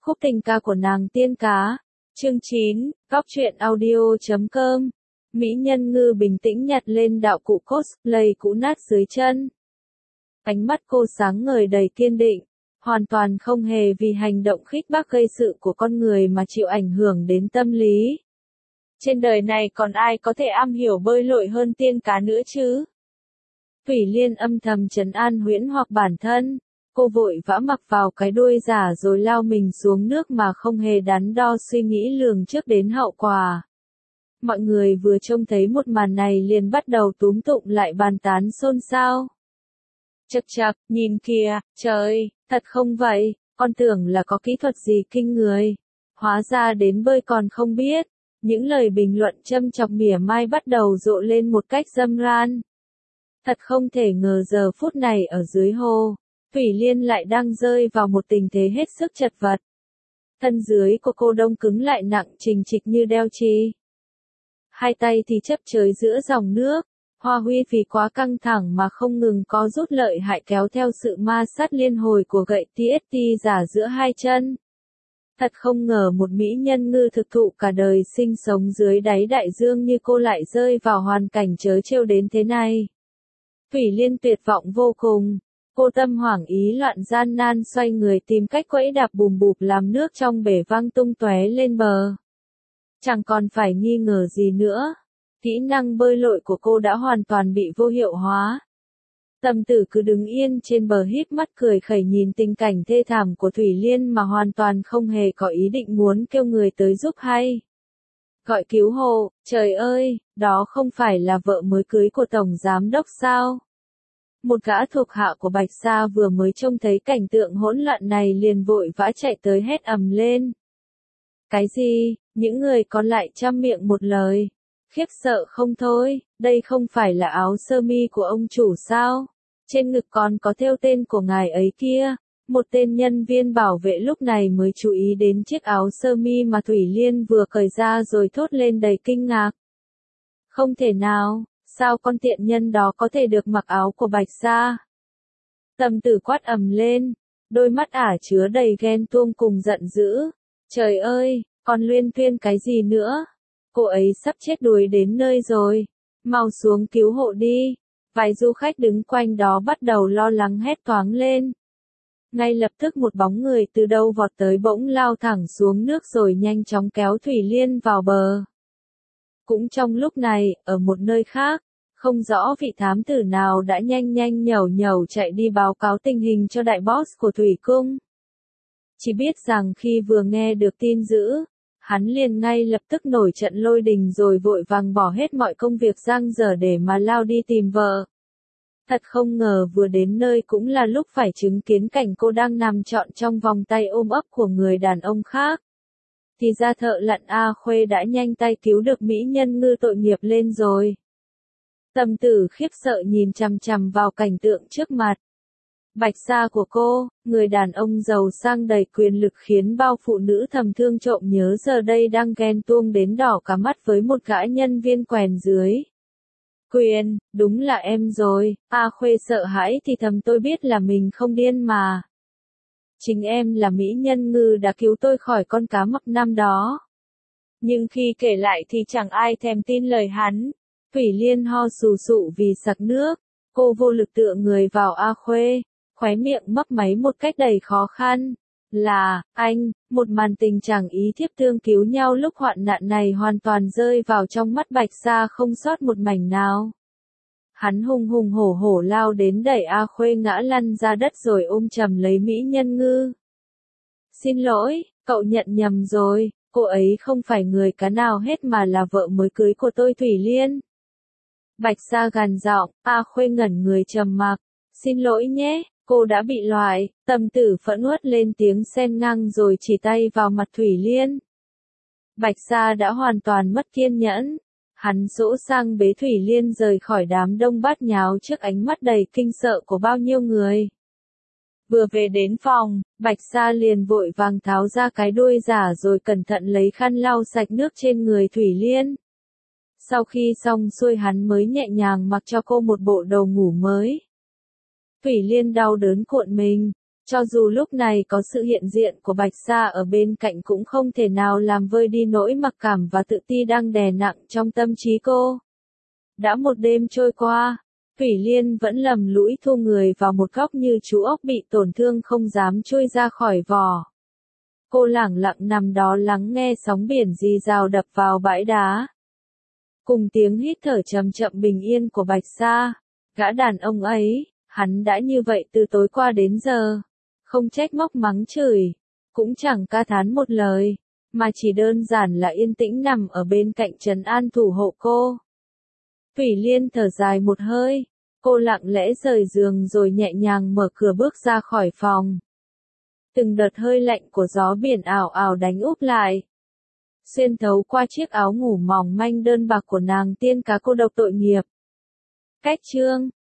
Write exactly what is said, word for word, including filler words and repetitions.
Khúc tình ca của nàng tiên cá. Chương chín, góc truyện audio chấm com. Mỹ Nhân Ngư bình tĩnh nhặt lên đạo cụ cosplay cũ nát dưới chân. Ánh mắt cô sáng ngời đầy kiên định, hoàn toàn không hề vì hành động khích bác gây sự của con người mà chịu ảnh hưởng đến tâm lý. Trên đời này còn ai có thể am hiểu bơi lội hơn tiên cá nữa chứ? Thủy Liên âm thầm trấn an huyễn hoặc bản thân, cô vội vã mặc vào cái đuôi giả rồi lao mình xuống nước mà không hề đắn đo suy nghĩ lường trước đến hậu quả. Mọi người vừa trông thấy một màn này liền bắt đầu túm tụm lại bàn tán xôn xao. Chậc chậc, nhìn kìa, trời, thật không vậy, con tưởng là có kỹ thuật gì kinh người. Hóa ra đến bơi còn không biết. Những lời bình luận châm chọc mỉa mai bắt đầu rộ lên một cách râm ran. Thật không thể ngờ giờ phút này ở dưới hồ, Thủy Liên lại đang rơi vào một tình thế hết sức chật vật. Thân dưới của cô đông cứng lại nặng trình trịch như đeo chì. Hai tay thì chấp chới giữa dòng nước, Hoa Huy vì quá căng thẳng mà không ngừng có rút lợi hại kéo theo sự ma sát liên hồi của gậy tê ét tê giả giữa hai chân. Thật không ngờ một mỹ nhân ngư thực thụ cả đời sinh sống dưới đáy đại dương như cô lại rơi vào hoàn cảnh trớ trêu đến thế này. Thủy Liên tuyệt vọng vô cùng, cô tâm hoảng ý loạn gian nan xoay người tìm cách quẫy đạp bùm bụp làm nước trong bể văng tung tóe lên bờ. Chẳng còn phải nghi ngờ gì nữa, kỹ năng bơi lội của cô đã hoàn toàn bị vô hiệu hóa. Tâm Tử cứ đứng yên trên bờ híp mắt cười khẩy nhìn tình cảnh thê thảm của Thủy Liên mà hoàn toàn không hề có ý định muốn kêu người tới giúp hay. Gọi cứu hộ, trời ơi, đó không phải là vợ mới cưới của Tổng Giám Đốc sao? Một gã thuộc hạ của Bạch Sa vừa mới trông thấy cảnh tượng hỗn loạn này liền vội vã chạy tới hét ầm lên. Cái gì? Những người còn lại chăm miệng một lời. Khiếp sợ không thôi, đây không phải là áo sơ mi của ông chủ sao? Trên ngực còn có thêu tên của ngài ấy kia. Một tên nhân viên bảo vệ lúc này mới chú ý đến chiếc áo sơ mi mà Thủy Liên vừa cởi ra rồi thốt lên đầy kinh ngạc. Không thể nào, sao con tiện nhân đó có thể được mặc áo của Bạch Sa? Tâm Tử quát ầm lên, đôi mắt ả chứa đầy ghen tuông cùng giận dữ. Trời ơi, còn luyên thuyên cái gì nữa? Cô ấy sắp chết đuối đến nơi rồi. Mau xuống cứu hộ đi. Vài du khách đứng quanh đó bắt đầu lo lắng hét toáng lên. Ngay lập tức một bóng người từ đâu vọt tới bỗng lao thẳng xuống nước rồi nhanh chóng kéo Thủy Liên vào bờ. Cũng trong lúc này, ở một nơi khác, không rõ vị thám tử nào đã nhanh nhanh nhẩu nhẩu chạy đi báo cáo tình hình cho đại boss của Thủy Cung. Chỉ biết rằng khi vừa nghe được tin dữ, hắn liền ngay lập tức nổi trận lôi đình rồi vội vàng bỏ hết mọi công việc dang dở để mà lao đi tìm vợ. Thật không ngờ vừa đến nơi cũng là lúc phải chứng kiến cảnh cô đang nằm trọn trong vòng tay ôm ấp của người đàn ông khác. Thì ra thợ lặn A Khuê đã nhanh tay cứu được mỹ nhân ngư tội nghiệp lên rồi. Tâm Tử khiếp sợ nhìn chằm chằm vào cảnh tượng trước mặt. Bạch Sa của cô, người đàn ông giàu sang đầy quyền lực khiến bao phụ nữ thầm thương trộm nhớ giờ đây đang ghen tuông đến đỏ cả mắt với một gã nhân viên quèn dưới. Quyền, đúng là em rồi, A Khuê sợ hãi thì thầm tôi biết là mình không điên mà. Chính em là mỹ nhân ngư đã cứu tôi khỏi con cá mập năm đó. Nhưng khi kể lại thì chẳng ai thèm tin lời hắn. Thủy Liên ho sù sụ vì sặc nước, cô vô lực tựa người vào A Khuê, khóe miệng mấp máy một cách đầy khó khăn. Là, anh, một màn tình chẳng ý thiếp thương cứu nhau lúc hoạn nạn này hoàn toàn rơi vào trong mắt Bạch Sa không sót một mảnh nào. Hắn hùng hùng hổ hổ lao đến đẩy A Khuê ngã lăn ra đất rồi ôm chầm lấy mỹ nhân ngư. Xin lỗi, cậu nhận nhầm rồi, cô ấy không phải người cá nào hết mà là vợ mới cưới của tôi Thủy Liên. Bạch Sa gằn giọng, A Khuê ngẩn người trầm mặc. Xin lỗi nhé, cô đã bị loại. Tâm Tử phẫn uất lên tiếng xen ngang rồi chỉ tay vào mặt Thủy Liên. Bạch Sa đã hoàn toàn mất kiên nhẫn. Hắn dỗ sang bế Thủy Liên rời khỏi đám đông bát nháo trước ánh mắt đầy kinh sợ của bao nhiêu người. Vừa về đến phòng, Bạch Sa liền vội vàng tháo ra cái đuôi giả rồi cẩn thận lấy khăn lau sạch nước trên người Thủy Liên. Sau khi xong xuôi hắn mới nhẹ nhàng mặc cho cô một bộ đồ ngủ mới. Thủy Liên đau đớn cuộn mình, Cho dù lúc này có sự hiện diện của Bạch Sa ở bên cạnh cũng không thể nào làm vơi đi nỗi mặc cảm và tự ti đang đè nặng trong tâm trí cô. Đã một đêm trôi qua, Thủy Liên vẫn lầm lũi thu người vào một góc như chú ốc bị tổn thương không dám chui ra khỏi vỏ. Cô lẳng lặng nằm đó lắng nghe sóng biển rì rào đập vào bãi đá. Cùng tiếng hít thở chậm chậm bình yên của Bạch Sa, gã đàn ông ấy, hắn đã như vậy từ tối qua đến giờ. Không trách móc mắng chửi, cũng chẳng ca thán một lời, mà chỉ đơn giản là yên tĩnh nằm ở bên cạnh trấn an thủ hộ cô. Thủy Liên thở dài một hơi, cô lặng lẽ rời giường rồi nhẹ nhàng mở cửa bước ra khỏi phòng. Từng đợt hơi lạnh của gió biển ảo ảo đánh úp lại, xuyên thấu qua chiếc áo ngủ mỏng manh đơn bạc của nàng tiên cá cô độc tội nghiệp. Cách chương